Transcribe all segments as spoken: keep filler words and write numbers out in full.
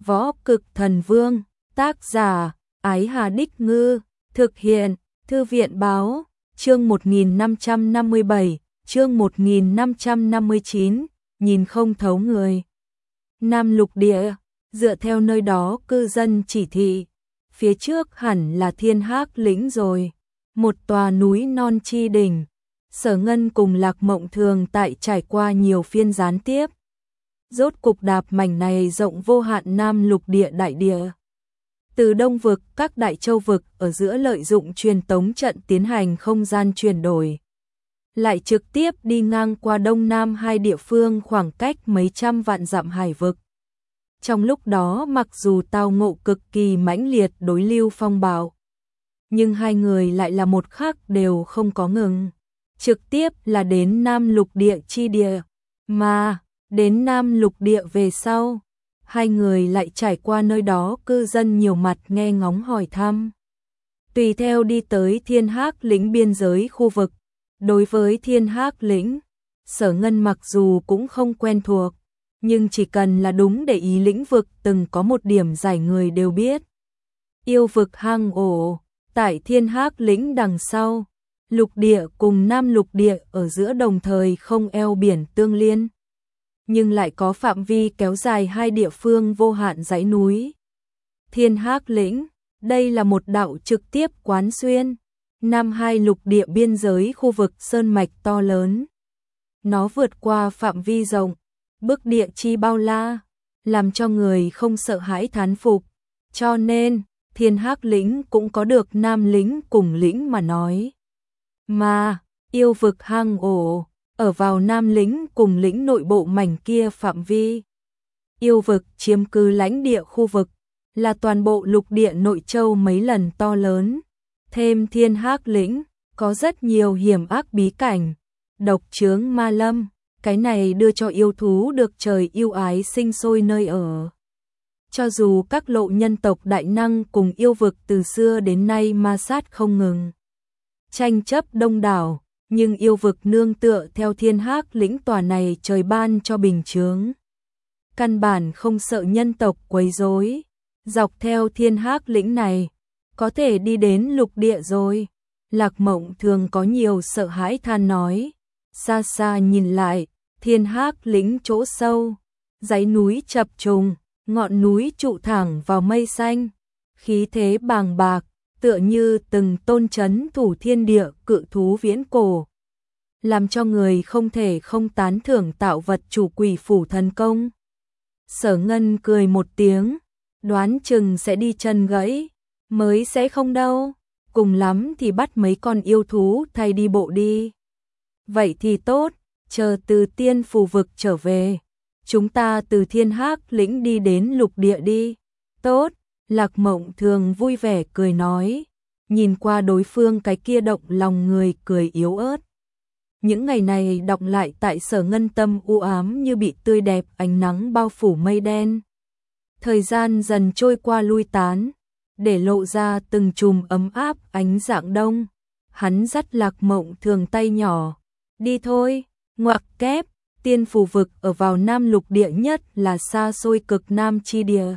Võ Cực Thần Vương, tác giả, Ái Hà Đích Ngư, thực hiện, Thư viện Báo, chương một nghìn năm trăm năm mươi bảy, chương một nghìn năm trăm năm mươi chín, nhìn không thấu người. Nam Lục Địa, dựa theo nơi đó cư dân chỉ thị, phía trước hẳn là Thiên Hác lĩnh rồi, một tòa núi non chi đỉnh. Sở Ngân cùng Lạc Mộng Thường tại trải qua nhiều phiên gián tiếp, rốt cục đạp mảnh này rộng vô hạn Nam Lục Địa đại địa. Từ Đông vực, các đại châu vực ở giữa lợi dụng truyền tống trận tiến hành không gian chuyển đổi, lại trực tiếp đi ngang qua Đông Nam hai địa phương khoảng cách mấy trăm vạn dặm hải vực. Trong lúc đó mặc dù tao ngộ cực kỳ mãnh liệt đối lưu phong bạo, nhưng hai người lại là một khắc đều không có ngừng. Trực tiếp là đến Nam Lục Địa chi địa, mà đến Nam Lục Địa về sau, hai người lại trải qua nơi đó cư dân nhiều mặt nghe ngóng hỏi thăm. Tùy theo đi tới Thiên Hác lĩnh biên giới khu vực. Đối với Thiên Hác lĩnh, Sở Ngân mặc dù cũng không quen thuộc, nhưng chỉ cần là đúng để ý lĩnh vực từng có một điểm giải người đều biết. Yêu vực hang ổ, tại Thiên Hác lĩnh đằng sau, Lục Địa cùng Nam Lục Địa ở giữa đồng thời không eo biển tương liên, nhưng lại có phạm vi kéo dài hai địa phương vô hạn dãy núi. Thiên Hác lĩnh, đây là một đạo trực tiếp quán xuyên Nam hai lục địa biên giới khu vực sơn mạch to lớn. Nó vượt qua phạm vi rộng, bức địa chi bao la, làm cho người không sợ hãi thán phục. Cho nên, Thiên Hác lĩnh cũng có được Nam lĩnh cùng lĩnh mà nói. Mà, yêu vực hang ổ, ở vào Nam lĩnh cùng lĩnh nội bộ mảnh kia phạm vi. Yêu vực chiếm cứ lãnh địa khu vực, là toàn bộ lục địa nội châu mấy lần to lớn. Thêm Thiên Hác lĩnh, có rất nhiều hiểm ác bí cảnh, độc chướng ma lâm, cái này đưa cho yêu thú được trời yêu ái sinh sôi nơi ở. Cho dù các lộ nhân tộc đại năng cùng yêu vực từ xưa đến nay ma sát không ngừng, tranh chấp đông đảo, nhưng yêu vực nương tựa theo Thiên Hác lĩnh tòa này trời ban cho bình chướng. Căn bản không sợ nhân tộc quấy rối, dọc theo Thiên Hác lĩnh này, có thể đi đến lục địa rồi. Lạc Mộng Thường có nhiều sợ hãi than nói, xa xa nhìn lại, Thiên Hác lĩnh chỗ sâu, dãy núi chập trùng, ngọn núi trụ thẳng vào mây xanh, khí thế bàng bạc, tựa như từng tôn trấn thủ thiên địa cự thú viễn cổ, làm cho người không thể không tán thưởng tạo vật chủ quỷ phủ thần công. Sở Ngân cười một tiếng, đoán chừng sẽ đi chân gãy, mới sẽ không đâu, cùng lắm thì bắt mấy con yêu thú thay đi bộ đi. Vậy thì tốt, chờ từ tiên phù vực trở về, chúng ta từ Thiên Hác lĩnh đi đến lục địa đi. Tốt, Lạc Mộng Thường vui vẻ cười nói, nhìn qua đối phương cái kia động lòng người cười yếu ớt. Những ngày này đọng lại tại Sở Ngân tâm u ám như bị tươi đẹp ánh nắng bao phủ mây đen. Thời gian dần trôi qua lui tán, để lộ ra từng chùm ấm áp ánh dạng đông. Hắn dắt Lạc Mộng Thường tay nhỏ, đi thôi, ngoặc kép, tiên phù vực ở vào Nam lục địa nhất là xa xôi cực Nam chi địa.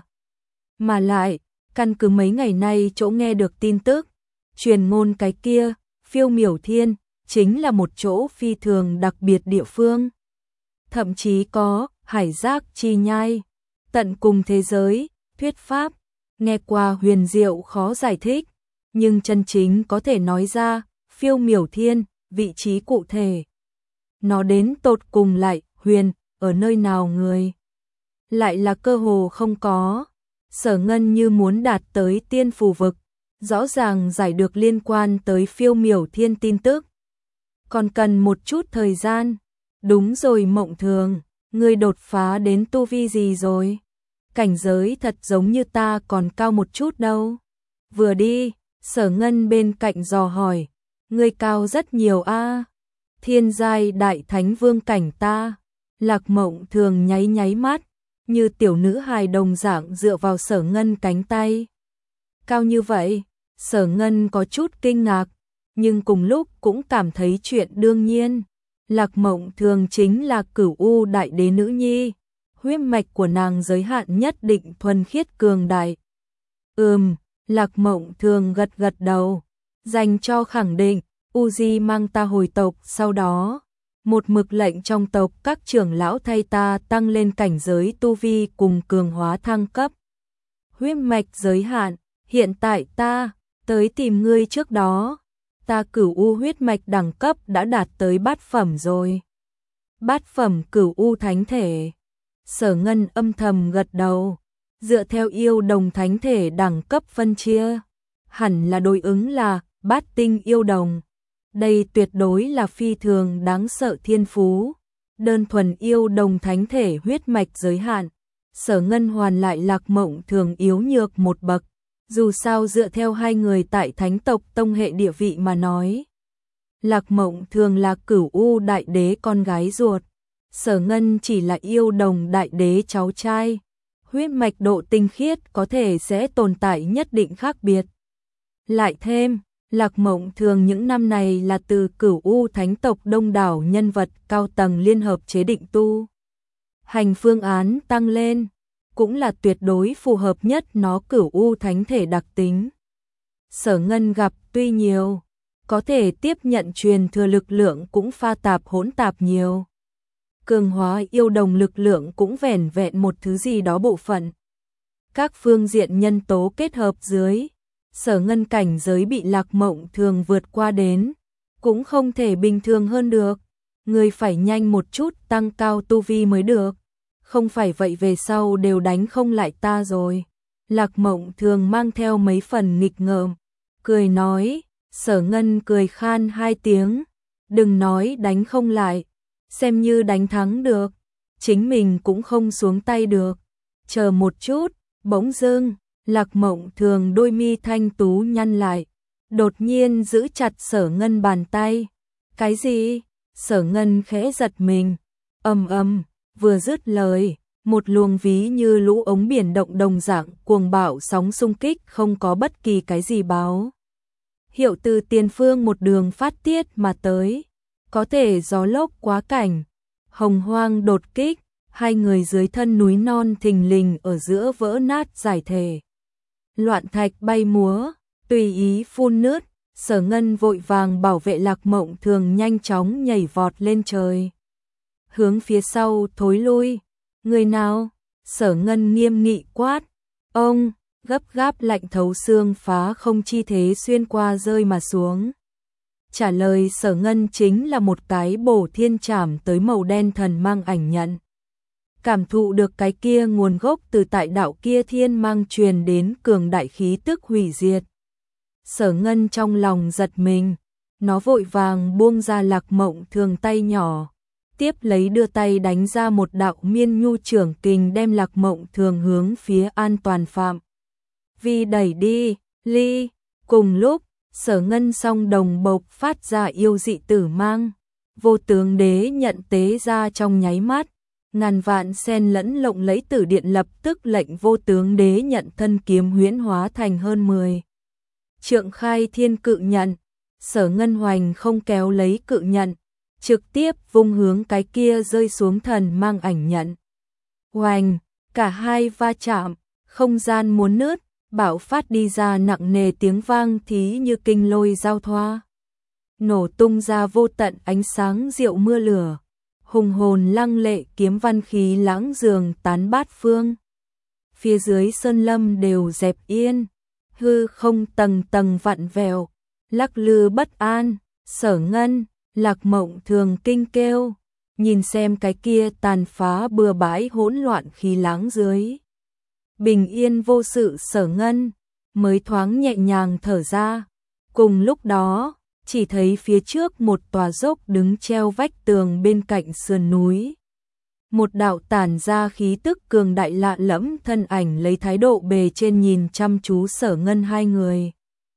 Mà lại, căn cứ mấy ngày nay chỗ nghe được tin tức, truyền ngôn cái kia, Phiêu Miểu Thiên, chính là một chỗ phi thường đặc biệt địa phương. Thậm chí có hải giác chi nhai, tận cùng thế giới, thuyết pháp, nghe qua huyền diệu khó giải thích, nhưng chân chính có thể nói ra, Phiêu Miểu Thiên, vị trí cụ thể. Nó đến tột cùng lại, huyền, ở nơi nào người. Lại là cơ hồ không có. Sở Ngân như muốn đạt tới tiên phù vực, rõ ràng giải được liên quan tới Phiêu Miểu Thiên tin tức. Còn cần một chút thời gian. Đúng rồi Mộng Thường, ngươi đột phá đến tu vi gì rồi? Cảnh giới thật giống như ta còn cao một chút đâu. Vừa đi, Sở Ngân bên cạnh dò hỏi, ngươi cao rất nhiều a. Thiên giai đại thánh vương cảnh ta. Lạc Mộng Thường nháy nháy mắt, như tiểu nữ hài đồng dạng dựa vào Sở Ngân cánh tay. Cao như vậy, Sở Ngân có chút kinh ngạc, nhưng cùng lúc cũng cảm thấy chuyện đương nhiên. Lạc Mộng Thường chính là Cửu U đại đế nữ nhi, huyết mạch của nàng giới hạn nhất định thuần khiết cường đại. Ừm, Lạc Mộng Thường gật gật đầu, dành cho khẳng định, Uzi mang ta hồi tộc, sau đó một mực lệnh trong tộc các trưởng lão thay ta tăng lên cảnh giới tu vi cùng cường hóa thăng cấp. Huyết mạch giới hạn, hiện tại ta tới tìm ngươi trước đó, ta cửu u huyết mạch đẳng cấp đã đạt tới bát phẩm rồi. Bát phẩm cửu u thánh thể. Sở Ngân âm thầm gật đầu, dựa theo yêu đồng thánh thể đẳng cấp phân chia, hẳn là đối ứng là bát tinh yêu đồng. Đây tuyệt đối là phi thường đáng sợ thiên phú. Đơn thuần yêu đồng thánh thể huyết mạch giới hạn, Sở Ngân hoàn lại Lạc Mộng Thường yếu nhược một bậc. Dù sao dựa theo hai người tại thánh tộc tông hệ địa vị mà nói, Lạc Mộng Thường là cửu u đại đế con gái ruột, Sở Ngân chỉ là yêu đồng đại đế cháu trai. Huyết mạch độ tinh khiết có thể sẽ tồn tại nhất định khác biệt. Lại thêm, Lạc Mộng Thường những năm này là từ cửu u thánh tộc đông đảo nhân vật cao tầng liên hợp chế định tu hành phương án tăng lên, cũng là tuyệt đối phù hợp nhất nó cửu u thánh thể đặc tính. Sở Ngân gặp tuy nhiều, có thể tiếp nhận truyền thừa lực lượng cũng pha tạp hỗn tạp nhiều. Cường hóa yêu đồng lực lượng cũng vẻn vẹn một thứ gì đó bộ phận. Các phương diện nhân tố kết hợp dưới, Sở Ngân cảnh giới bị Lạc Mộng Thường vượt qua đến, cũng không thể bình thường hơn được. Người phải nhanh một chút tăng cao tu vi mới được, không phải vậy về sau đều đánh không lại ta rồi. Lạc Mộng Thường mang theo mấy phần nghịch ngợm, cười nói. Sở Ngân cười khan hai tiếng, đừng nói đánh không lại, xem như đánh thắng được, chính mình cũng không xuống tay được. Chờ một chút, bỗng dưng, Lạc Mộng Thường đôi mi thanh tú nhăn lại, đột nhiên giữ chặt Sở Ngân bàn tay. Cái gì? Sở Ngân khẽ giật mình, ầm ầm, vừa dứt lời, một luồng ví như lũ ống biển động đồng dạng cuồng bạo sóng xung kích không có bất kỳ cái gì báo hiệu từ tiền phương một đường phát tiết mà tới, có thể gió lốc quá cảnh, hồng hoang đột kích, hai người dưới thân núi non thình lình ở giữa vỡ nát giải thể. Loạn thạch bay múa, tùy ý phun nước, Sở Ngân vội vàng bảo vệ Lạc Mộng Thường nhanh chóng nhảy vọt lên trời, hướng phía sau thối lui. Người nào? Sở Ngân nghiêm nghị quát. Ông, gấp gáp lạnh thấu xương phá không chi thế xuyên qua rơi mà xuống. Trả lời Sở Ngân chính là một cái bổ thiên trảm tới màu đen thần mang ảnh nhận. Cảm thụ được cái kia nguồn gốc từ tại đạo kia thiên mang truyền đến cường đại khí tức hủy diệt. Sở Ngân trong lòng giật mình, nó vội vàng buông ra Lạc Mộng Thường tay nhỏ, tiếp lấy đưa tay đánh ra một đạo miên nhu trưởng kình đem Lạc Mộng Thường hướng phía an toàn phạm vi đẩy đi. Ly, cùng lúc, Sở Ngân song đồng bộc phát ra yêu dị tử mang, vô tướng đế nhận tế ra trong nháy mắt, ngàn vạn sen lẫn lộng lẫy tử điện lập tức lệnh vô tướng đế nhận thân kiếm huyễn hóa thành hơn mười trượng khai thiên cự nhận. Sở Ngân hoành không kéo lấy cự nhận, trực tiếp vung hướng cái kia rơi xuống thần mang ảnh nhận. Hoành, cả hai va chạm, không gian muốn nứt, bạo phát đi ra nặng nề tiếng vang thí như kinh lôi giao thoa, nổ tung ra vô tận ánh sáng diệu mưa lửa, hùng hồn lăng lệ kiếm văn khí lãng dường tán bát phương. Phía dưới sơn lâm đều dẹp yên, hư không tầng tầng vặn vẹo, lắc lư bất an. Sở Ngân, Lạc Mộng Thường kinh kêu, nhìn xem cái kia tàn phá bừa bãi hỗn loạn khí lãng dưới. Bình yên vô sự Sở Ngân mới thoáng nhẹ nhàng thở ra. Cùng lúc đó, chỉ thấy phía trước một tòa dốc đứng treo vách tường bên cạnh sườn núi. Một đạo tản ra khí tức cường đại lạ lẫm thân ảnh lấy thái độ bề trên nhìn chăm chú Sở Ngân hai người.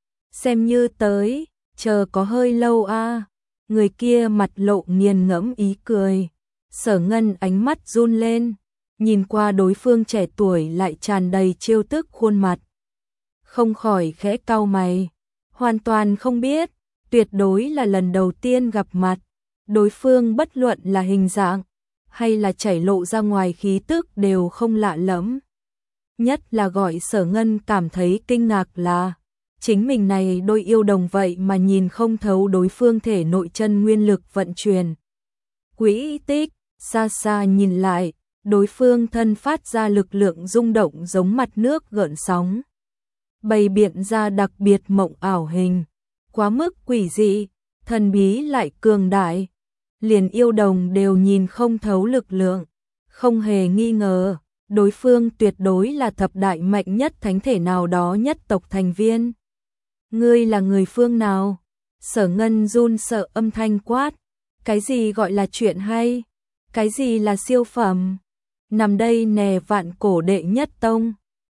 Xem như tới, chờ có hơi lâu a. Người kia mặt lộ nghiền ngẫm ý cười. Sở Ngân ánh mắt run lên, nhìn qua đối phương trẻ tuổi lại tràn đầy trêu tức khuôn mặt, không khỏi khẽ cau mày, hoàn toàn không biết, tuyệt đối là lần đầu tiên gặp mặt. Đối phương bất luận là hình dạng hay là chảy lộ ra ngoài khí tức đều không lạ lẫm. Nhất là gọi Sở Ngân cảm thấy kinh ngạc là chính mình này đôi yêu đồng vậy mà nhìn không thấu đối phương thể nội chân nguyên lực vận chuyển. Quỹ tích, xa xa nhìn lại, đối phương thân phát ra lực lượng rung động giống mặt nước gợn sóng. Bày biện ra đặc biệt mộng ảo hình, quá mức quỷ dị, thần bí lại cường đại. Liền yêu đồng đều nhìn không thấu lực lượng, không hề nghi ngờ, đối phương tuyệt đối là thập đại mạnh nhất thánh thể nào đó nhất tộc thành viên. Ngươi là người phương nào? Sở Ngân run sợ âm thanh quát, cái gì gọi là chuyện hay? Cái gì là siêu phẩm? Nằm đây nè vạn cổ đệ nhất tông.